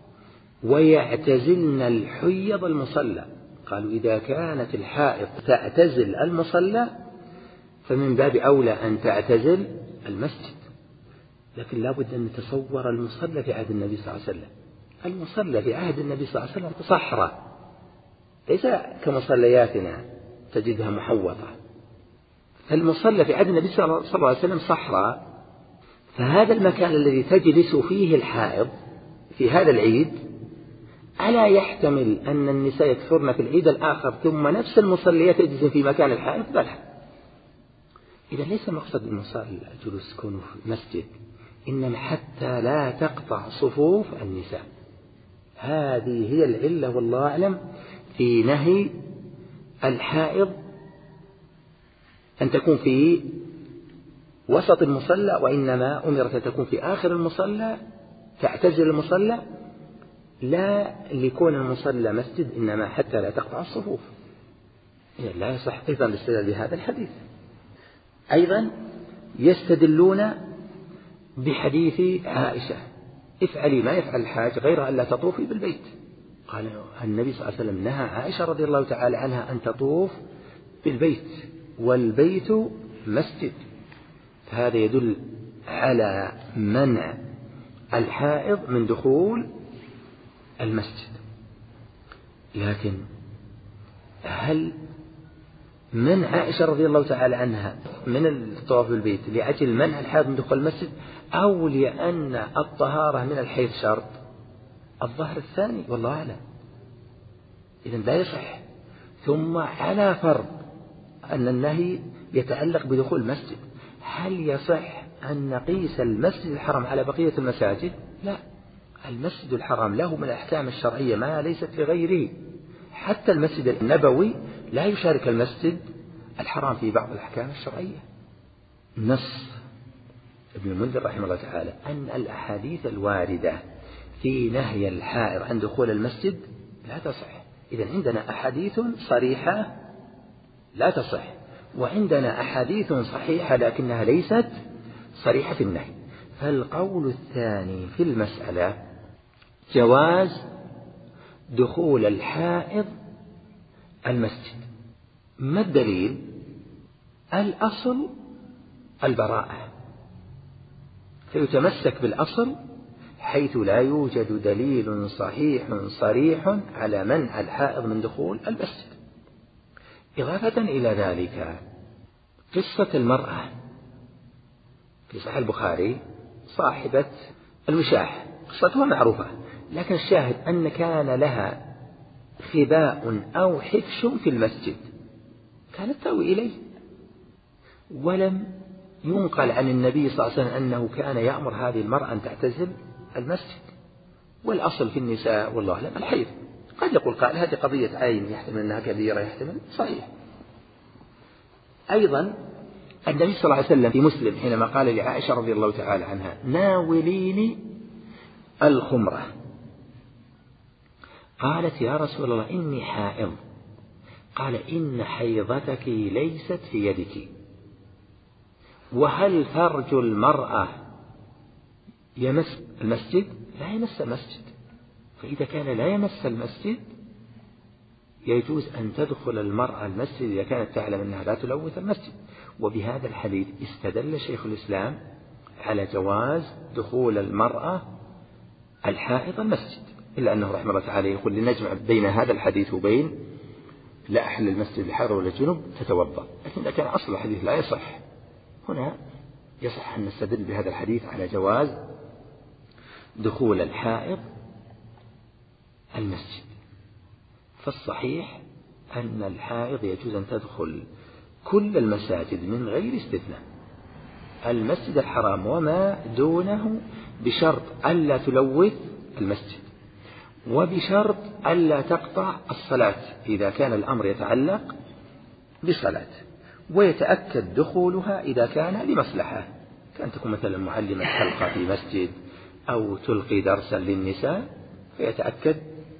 ويعتزلن الحيض المصلى. قالوا إذا كانت الحائض تعتزل المصلى فمن باب أولى أن تعتزل المسجد. لكن لا بد أن نتصور المصلى في عهد النبي صلى الله عليه وسلم. المصلى في عهد النبي صلى الله عليه وسلم صحراء، ليس كمصلياتنا تجدها محوطة. فالمصلى في عهد النبي صلى الله عليه وسلم صحراء. فهذا المكان الذي تجلس فيه الحائض في هذا العيد ألا يحتمل أن النساء يكثرن في العيد الآخر ثم نفس المصليات تجلس في مكان الحائض؟ بلى. إذا ليس مقصد المصلى الجلوس يكون في مسجد، إنما حتى لا تقطع صفوف النساء. هذه هي العلة والله أعلم في نهي الحائض أن تكون في وسط المصلى، وإنما أمرت أن تكون في آخر المصلى تعتزل المصلى، لا لكون المصلى مسجد إنما حتى لا تقطع الصفوف. يعني لا يصح أيضا الاستدلال بهذا الحديث. أيضا يستدلون بحديث عائشة افعلي ما يفعل الحاج غير أن لا تطوفي بالبيت. قال النبي صلى الله عليه وسلم نهى عائشة رضي الله تعالى عنها أن تطوف بالبيت والبيت مسجد. فهذا يدل على منع الحائض من دخول المسجد. لكن هل من عائشة رضي الله تعالى عنها من الطواف بالبيت لأجل منع الحائض من دخول المسجد أو لأن الطهارة من الحيض شرط؟ الظهر الثاني والله أعلم. إذن لا يصح. ثم على فرض أن النهي يتعلق بدخول المسجد، هل يصح أن نقيس المسجد الحرام على بقية المساجد؟ لا، المسجد الحرام له من الأحكام الشرعية ما ليست لغيره. حتى المسجد النبوي لا يشارك المسجد الحرام في بعض الأحكام الشرعية. نص ابن المنذر رحمه الله تعالى أن الأحاديث الواردة في نهي الحائض عن دخول المسجد لا تصح. إذن عندنا أحاديث صريحة لا تصح، وعندنا أحاديث صحيحة لكنها ليست صريحة في النهي. فالقول الثاني في المسألة جواز دخول الحائض المسجد. ما الدليل؟ الأصل البراءة، فيتمسك بالأصل حيث لا يوجد دليل صحيح صريح على منع الحائض من دخول المسجد. إضافة إلى ذلك قصة المرأة في صحيح البخاري صاحبة الوشاح، قصتها معروفة، لكن الشاهد أن كان لها خباء أو حفش في المسجد كانت تأوي إليه، ولم ينقل عن النبي صلى الله عليه وسلم أنه كان يأمر هذه المرأة أن تعتزل المسجد. والأصل في النساء والله أعلم الحيض. قد يقول قائل هذه قضية عين، يحتمل أنها كبيرة، يحتمل صحيح. أيضا النبي صلى الله عليه وسلم في مسلم حينما قال لعائشة رضي الله تعالى عنها ناوليني الخمرة، قالت يا رسول الله إني حائض، قال إن حيضتك ليست في يدك، وهل فرج المرأة يمس المسجد؟ لا يمس المسجد، فإذا كان لا يمس المسجد يجوز أن تدخل المرأة المسجد إذا كانت تعلم أنها لا تلوث المسجد. وبهذا الحديث استدل شيخ الإسلام على جواز دخول المرأة الحائض المسجد، إلا أنه رحمه الله تعالى يقول لنجمع بين هذا الحديث وبين لا أحل المسجد الحائض ولا الجنوب تتوضأ. لكن إذا كان أصل الحديث لا يصح، هنا يصح أن نستدل بهذا الحديث على جواز دخول الحائض المسجد. فالصحيح أن الحائض يجوز أن تدخل كل المساجد من غير استثناء، المسجد الحرام وما دونه، بشرط ألا تلوث المسجد، وبشرط ألا تقطع الصلاة إذا كان الأمر يتعلق بصلاة، ويتأكد دخولها إذا كان لمصلحة، كأن تكون مثلا معلمة حلقة في مسجد أو تلقي درسا للنساء فيتأكد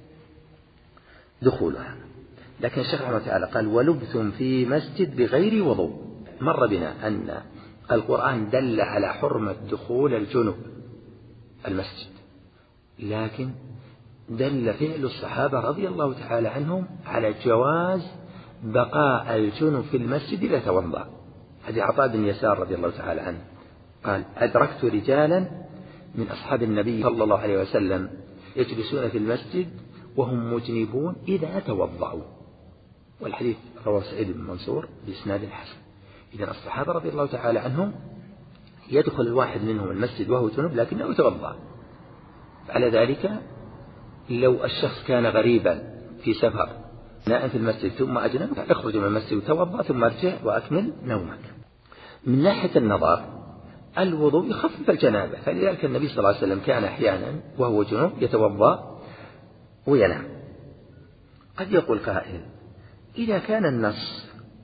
دخولها. لكن الشيخ رحمه الله تعالى قال ولبث في مسجد بغير وضوء. مر بنا أن القرآن دل على حرمة دخول الجنب المسجد، لكن دل فعل الصحابة رضي الله تعالى عنهم على جواز بقاء الجنب في المسجد إذا توضأ. هذه عطاء بن يسار رضي الله تعالى عنه قال أدركت رجالا من أصحاب النبي صلى الله عليه وسلم يجلسون في المسجد وهم مجنبون إذا توضأوا، والحديث رواه سعيد بن منصور بإسناد حسن. إذن الصحابة رضي الله تعالى عنهم يدخل الواحد منهم المسجد وهو جنب لكنه يتوضأ. على ذلك لو الشخص كان غريبا في سفر نائم في المسجد ثم أجنب اخرج من المسجد وتوضأ ثم ارجع وأكمل نومك. من ناحية النظر الوضوء يخفف الجنابة، فلذلك النبي صلى الله عليه وسلم كان أحيانا وهو جنب يتوضأ وينام. قد يقول قائل إذا كان النص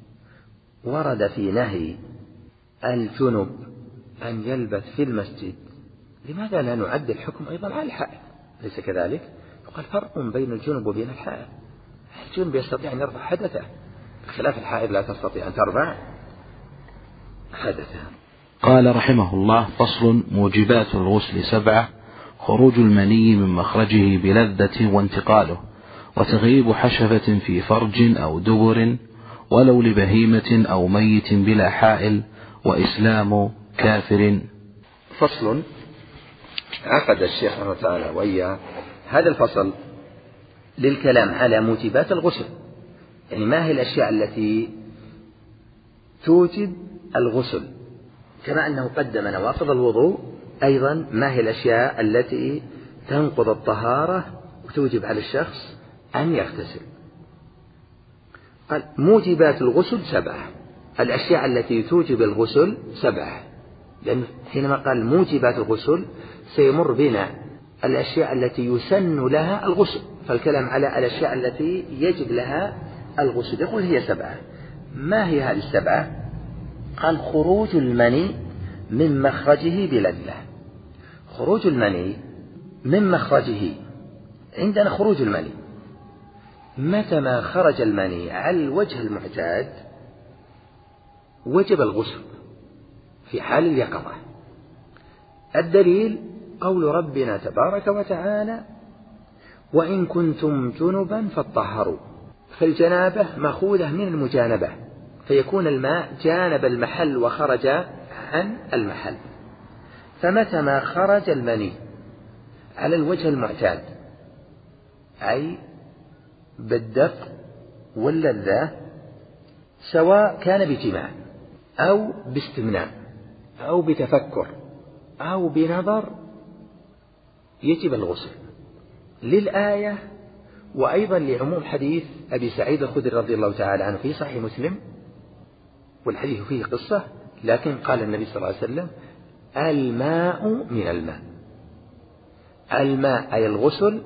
ورد في نهي الجنب أن يلبث في المسجد لماذا لا نعد الحكم أيضا على الحائض؟ ليس كذلك؟ يقال فرق بين الجنب وبين الحائض، الجنب يستطيع أن يرفع حدثه بخلاف الحائض لا تستطيع أن ترفع حدثها. قال رحمه الله فصل موجبات الغسل سبعة: خروج المني من مخرجه بلذة وانتقاله، وتغييب حشفة في فرج أو دبر ولو لبهيمة أو ميت بلا حائل، وإسلام كافر. فصل عقد الشيخ رحمه الله تعالى وإياه هذا الفصل للكلام على موجبات الغسل، يعني ما هي الأشياء التي توجب الغسل، كما أنه قدم نواقض الوضوء أيضا ما هي الأشياء التي تنقض الطهارة وتوجب على الشخص أن يغتسل. قال موجبات الغسل سبعة، الأشياء التي توجب الغسل سبعة، لأن حينما قال موجبات الغسل سيمر بنا الأشياء التي يسن لها الغسل، فالكلام على الأشياء التي يجب لها الغسل. يقول هي سبعة. ما هي هذه السبعة؟ قال خروج المني من مخرجه بلذة. خروج المني من مخرجه. عندنا خروج المني، متى ما خرج المني على الوجه المعتاد وجب الغسل في حال اليقظة. الدليل قول ربنا تبارك وتعالى: وإن كنتم جنبا فاطهروا. فالجنابة مأخوذة من المجانبة، فيكون الماء جانب المحل وخرج عن المحل. فمتى ما خرج المني على الوجه المعتاد، أي بالدفء واللذة، سواء كان بجماع أو باستمناء أو بتفكر أو بنظر، يجب الغسل للآية، وأيضا لعموم حديث أبي سعيد الخدري رضي الله تعالى عنه في صحيح مسلم، والحديث فيه قصة، لكن قال النبي صلى الله عليه وسلم: الماء من الماء. الماء أي الغسل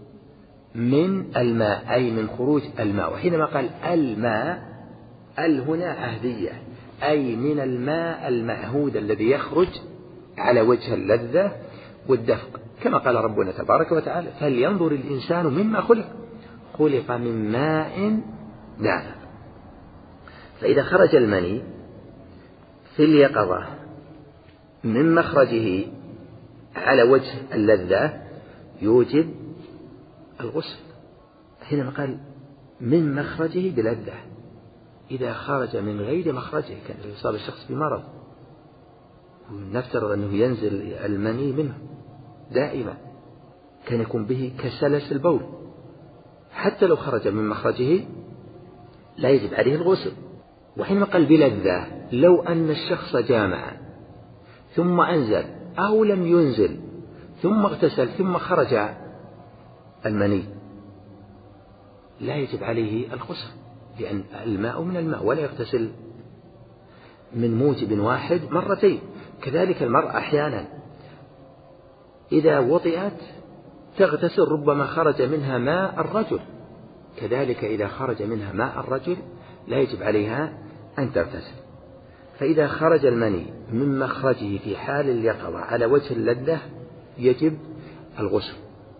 من الماء، أي من خروج الماء. وحينما قال الماء، ال هنا عهدية، أي من الماء المعهود الذي يخرج على وجه اللذة والدفق، كما قال ربنا تبارك وتعالى: فلينظر الإنسان مما خلق، خلق من ماء دافق. فإذا خرج المني في اليقظة من مخرجه على وجه اللذة يوجب الغسل. حينما قال من مخرجه بلذة، إذا خرج من غير مخرجه، كان يصاب الشخص بمرض ونفترض أنه ينزل المني منه دائما، كان يكون به كسلس البول، حتى لو خرج من مخرجه لا يجب عليه الغسل. وحينما قال بلذة، لو أن الشخص جامع ثم أنزل أو لم ينزل ثم اغتسل ثم خرج المني لا يجب عليه الغسل، لأن الماء من الماء، ولا يغتسل من موجب واحد مرتين. كذلك المرأة أحيانا إذا وطئت تغتسل، ربما خرج منها ماء الرجل، كذلك إذا خرج منها ماء الرجل لا يجب عليها أن تغتسل. فإذا خرج المني من مخرجه في حال اليقظة على وجه اللذة يجب الغسل.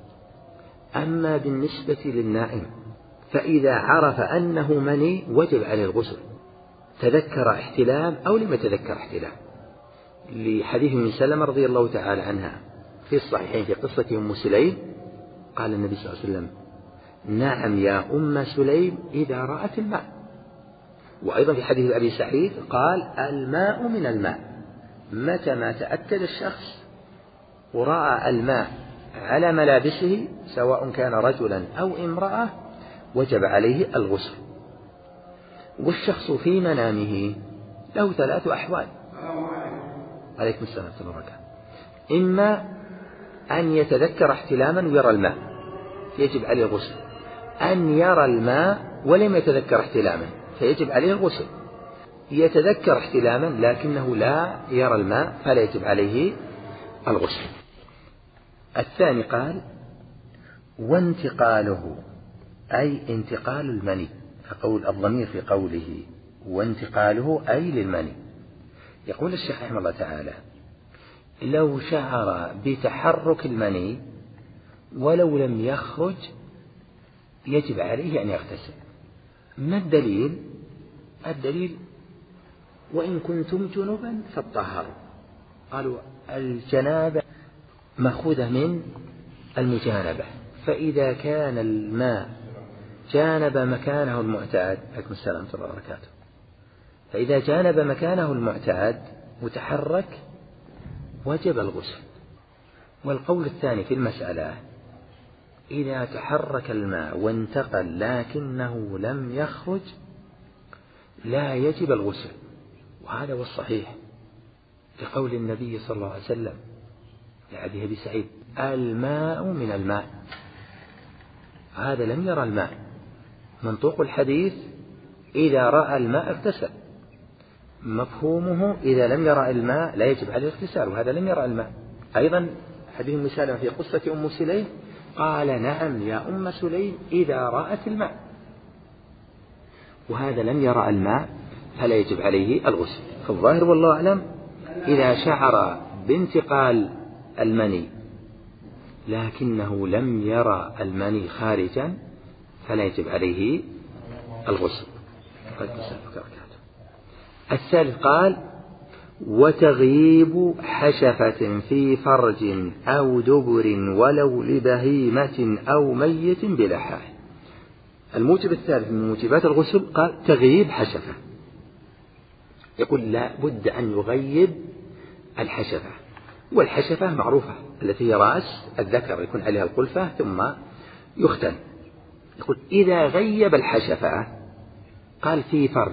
أما بالنسبة للنائم فإذا عرف أنه مني وجب عليه الغسل، تذكر احتلام أو لم يتذكر احتلام، لحديث من سلمة رضي الله تعالى عنها في الصحيحين في قصة أم سليم، قال النبي صلى الله عليه وسلم: نعم يا أم سليم إذا رأت الماء. وأيضا في حديث أبي سعيد قال: الماء من الماء. متى ما تأكد الشخص ورأى الماء على ملابسه سواء كان رجلا أو امرأة وجب عليه الغسل. والشخص في منامه له ثلاث أحوال. عليكم السلام ورحمة الله وبركاته. إما أن يتذكر احتلاما ويرى الماء فيجب عليه الغسل، أن يرى الماء ولم يتذكر احتلاما فيجب عليه الغسل، يتذكر احتلاما لكنه لا يرى الماء فلا يجب عليه الغسل. الثاني قال: وانتقاله، أي انتقال المني، فقول الضمير في قوله وانتقاله أي للمني. يقول الشيخ رحمه الله تعالى: لو شعر بتحرك المني ولو لم يخرج يجب عليه أن يغتسل. ما الدليل؟ الدليل: وإن كنتم جنبا فاطهروا. قالوا الجنابة مأخوذة من المجانبة، فإذا كان الماء جانب مكانه المعتاد، عليكم السلام ورحمة الله وبركاته، فإذا جانب مكانه المعتاد وتحرك وجب الغسل. والقول الثاني في المسألة: إذا تحرك الماء وانتقل لكنه لم يخرج لا يجب الغسل، وهذا هو الصحيح لقول النبي صلى الله عليه وسلم لحديث أبي سعيد: الماء من الماء. هذا لم يرى الماء، منطوق الحديث إذا رأى الماء اغتسل، مفهومه إذا لم يرى الماء لا يجب عليه الاغتسال، وهذا لم يرى الماء. أيضا حديث أم سلمة في قصة أم سليم قال: نعم يا أم سليم إذا رأت الماء، وهذا لم يرى الماء فلا يجب عليه الغسل. فالظاهر والله أعلم إذا شعر بانتقال المني لكنه لم يرى المني خارجا فلا يجب عليه الغسل. الثالث قال وتغييب حشفة في فرج أو دبر ولو لبهيمة أو ميت بلا حائل. الموجب الثالث من موجبات الغسل قال تغييب حشفة، يقول لا بد أن يغيب الحشفة، والحشفة معروفة التي هي رأس الذكر يكون عليها القلفة ثم يختن. يقول إذا غيب الحشفة قال في فرج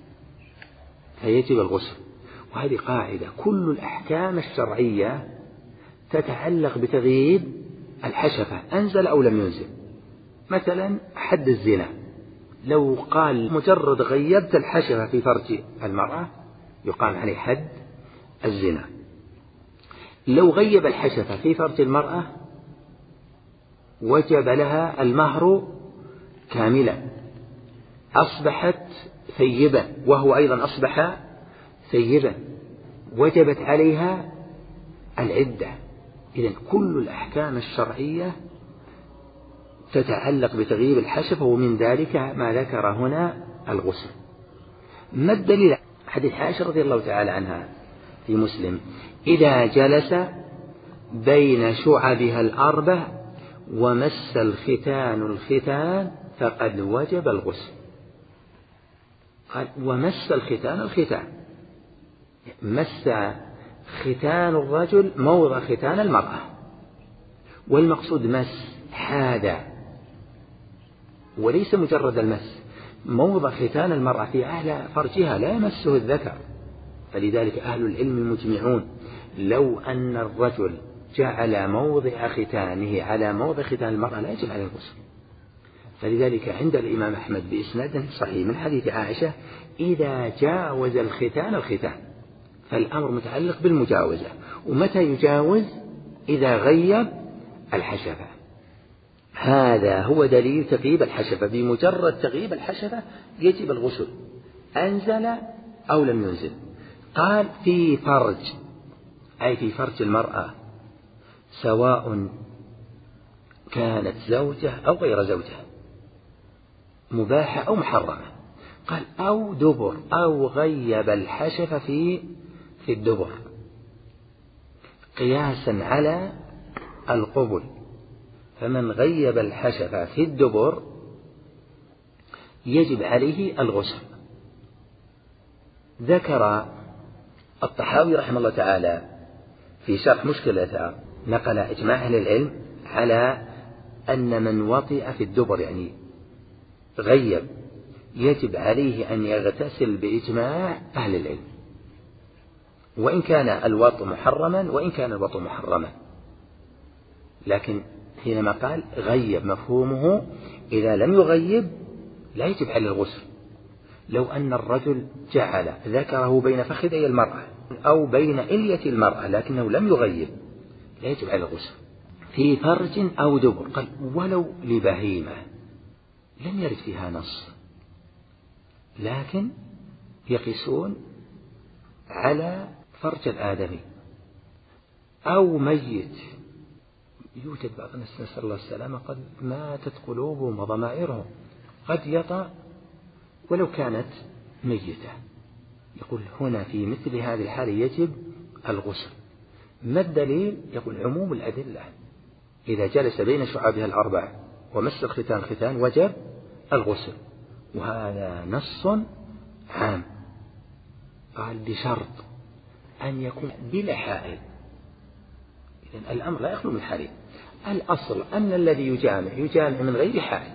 فيجب الغسل. وهذه قاعدة، كل الأحكام الشرعية تتعلق بتغييب الحشفة أنزل أو لم ينزل. مثلا حد الزنا، لو قال مجرد غيبت الحشفة في فرج المرأة يقام عليه حد الزنا. لو غيب الحشفة في فرج المرأة وجب لها المهر كاملا، أصبحت ثيبة وهو أيضا أصبح ثيبة، وجبت عليها العدة. إذن كل الأحكام الشرعية تتعلق بتغييب الحشفة، ومن ذلك ما ذكر هنا الغسل. ما الدليل؟ حديث عائشة رضي الله تعالى عنها في مسلم إذا جلس بين شعبها الأربع ومس الختان الختان فقد وجب الغسل. قال ومس الختان الختان، مس ختان الرجل موضع ختان المرأة، والمقصود مس حاد، وليس مجرد المس. موضع ختان المرأة في أعلى فرجها لا يمسه الذكر، فلذلك أهل العلم مجمعون لو أن الرجل جعل موضع ختانه على موضع ختان المرأة لا يجب عليه الغسل. فلذلك عند الإمام أحمد بإسناد صحيح من حديث عائشة إذا جاوز الختان الختان، فالأمر متعلق بالمجاوزة. ومتى يجاوز؟ إذا غيب الحشفة. هذا هو دليل تغييب الحشفة، بمجرد تغييب الحشفة يجب الغسل أنزل أو لم ينزل. قال في فرج، أي في فرج المرأة، سواء كانت زوجة أو غير زوجة، مباحة أو محرمة. قال أو دبر، أو غيب الحشفة في في الدبر قياسا على القبل، فمن غيب الحشفة في الدبر يجب عليه الغسل. ذكر الطحاوي رحمه الله تعالى في شرح مشكل الآثار، نقل إجماع أهل العلم على أن من وطئ في الدبر يعني غيب يجب عليه أن يغتسل بإجماع أهل العلم، وإن كان الوطء محرما وإن كان الوطء محرما. لكن حينما قال غيب مفهومه إذا لم يغيب لا يجب عليه الغسل. لو أن الرجل جعل ذكره بين فخذي المرأة أو بين إلية المرأة لكنه لم يغيب لا يجب عليه الغسل. في فرج أو دبر، قال ولو لبهيمة، لم يرد فيها نص، لكن يقيسون على فرج الآدمي أو ميت. يوجد بعض الناس نسأل الله السلامة قد ماتت قلوبهم وضمائرهم، قد يطأ ولو كانت ميتة. يقول هنا في مثل هذه الحالة يجب الغسل. ما الدليل؟ يقول عموم الأدلة، إذا جلس بين شعابها الأربع ومس الختان ختان وجب الغسل، وهذا نص عام. قال بشرط أن يكون بلا حائل. إذن الأمر لا يخلو من حريم. الأصل أن الذي يجامع يجامع من غير حائل.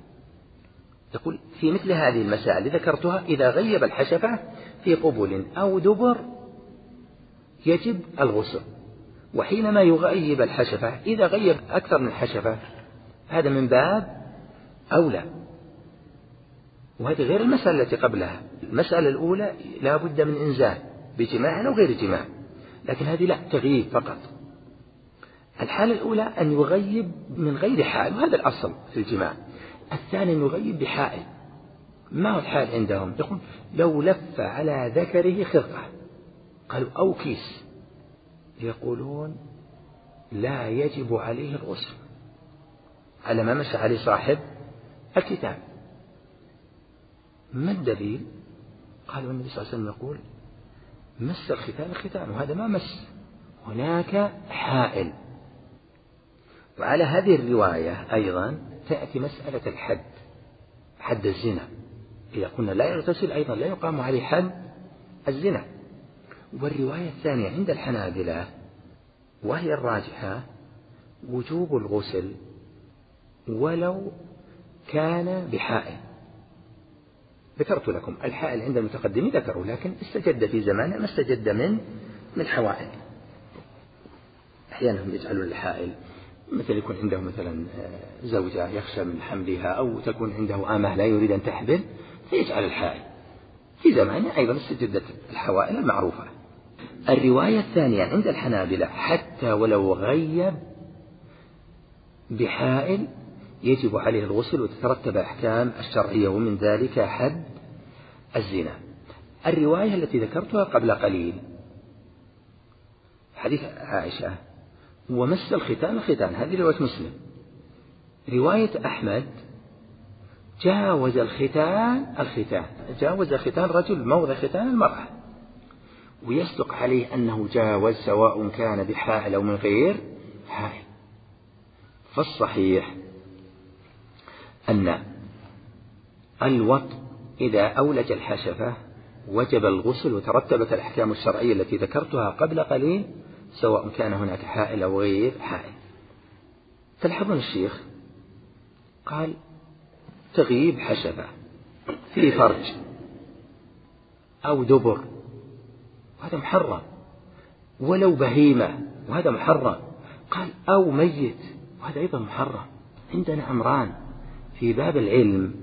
يقول في مثل هذه المسائل ذكرتها إذا غيب الحشفة في قبل أو دبر يجب الغسل. وحينما يغيب الحشفة إذا غيب أكثر من حشفة هذا من باب أولى. وهذه غير المسألة التي قبلها. المسألة الأولى لا بد من إنزال بجماع أو غير جماع، لكن هذه لا، تغييب فقط. الحالة الأولى أن يغيب من غير حائل، وهذا الأصل في الجماع. الثاني أن يغيب بحائل. ما هو الحائل عندهم؟ يقول لو لف على ذكره خرقة، قالوا أو كيس، يقولون لا يجب عليه الغسل على ما مس عليه صاحب الكتاب. ما الدليل؟ قالوا النبي صلى الله عليه وسلم يقول مس الختان الختان، وهذا ما مس، هناك حائل. وعلى هذه الرواية أيضا تأتي مسألة الحد، حد الزنا، إذا قلنا لا يغتسل أيضا لا يقام عليه حد الزنا. والرواية الثانية عند الحنابلة وهي الراجحة وجوب الغسل ولو كان بحائل. ذكرت لكم الحائل عند المتقدمين ذكروا، لكن استجد في زمانه ما استجد من من حوائل. أحيانا هم يجعلون الحائل مثل يكون عنده مثلا زوجة يخشى من حملها، أو تكون عنده آمة لا يريد أن تحبل فيجعل الحائل. في زمانه أيضا استجدت الحوائل المعروفة. الرواية الثانية عند الحنابلة حتى ولو غيب بحائل يجب عليه الغسل وتترتب أحكام الشرعية، ومن ذلك حد الزنا. الرواية التي ذكرتها قبل قليل حديث عائشة ومس الختان الختان، هذه رواية مسلم. رواية أحمد جاوز الختان الختان، جاوز الختان رجل موضع ختان المرأة، ويصدق عليه أنه جاوز سواء كان بحائل أو من غير حائل. فالصحيح أن الوط إذا أولج الحشفة وجب الغسل وترتبت الأحكام الشرعية التي ذكرتها قبل قليل سواء كان هناك حائل أو غير حائل. تلحظون الشيخ قال تغيب حشفة في فرج أو دبر وهذا محرم، ولو بهيمة وهذا محرم. قال أو ميت وهذا أيضا محرم. عندنا أمران في باب العلم،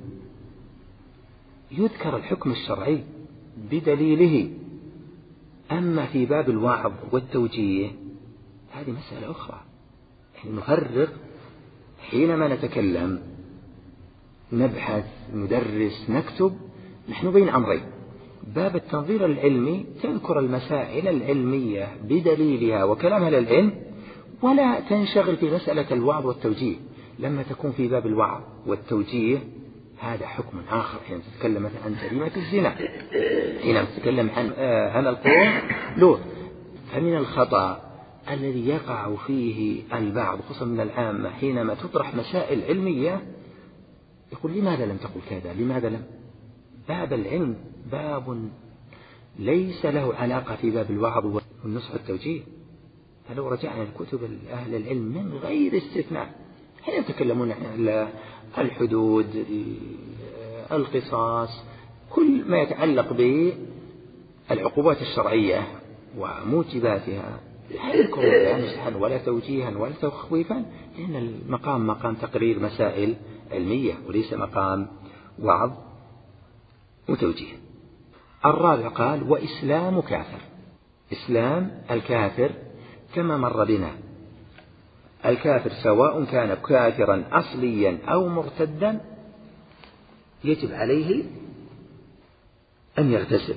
يذكر الحكم الشرعي بدليله، أما في باب الوعظ والتوجيه هذه مسألة أخرى. يعني نفرق حينما نتكلم، نبحث، ندرس، نكتب، نحن بين أمرين. باب التنظير العلمي تذكر المسائل العلمية بدليلها وكلامها للعلم، ولا تنشغل في مسألة الوعظ والتوجيه. لما تكون في باب الوعظ والتوجيه هذا حكم آخر. حين تتكلم عن جريمة الزنا، حين تتكلم عن عن القوم لوط، فمن الخطأ الذي يقع فيه البعض خصوصا من العامة حينما تطرح مسائل علمية يقول لماذا لم تقل كذا، لماذا لم. باب العلم باب ليس له علاقة في باب الوعظ والنصح والتوجيه. فلو رجعنا لكتب أهل العلم من غير استثناء حين يتكلمون عن الحدود، القصاص، كل ما يتعلق بالعقوبات الشرعية وموجباتها، لا يذكرون لا نصحا ولا توجيها ولا تخويفا، لأن المقام مقام تقرير مسائل علمية وليس مقام وعظ وتوجيه. الرابع قال وإسلام كافر. إسلام الكافر كما مر بنا، الكافر سواء كان كافرا أصليا أو مرتدا يجب عليه أن يغتسل.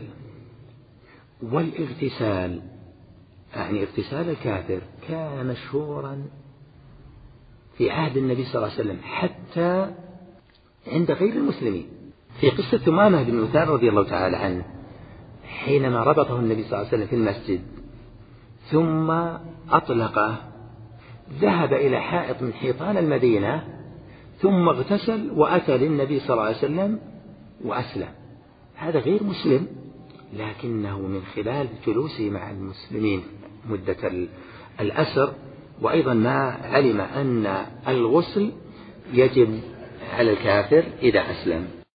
والاغتسال يعني اغتسال الكافر كان مشهورا في عهد النبي صلى الله عليه وسلم حتى عند غير المسلمين. في قصة ثمامة بن أثار رضي الله تعالى عنه حينما ربطه النبي صلى الله عليه وسلم في المسجد ثم أطلقه، ذهب إلى حائط من حيطان المدينة ثم اغتسل وأتى للنبي صلى الله عليه وسلم وأسلم. هذا غير مسلم، لكنه من خلال جلوسه مع المسلمين مدة الأسر وأيضا ما علم أن الغسل يجب على الكافر إذا أسلم.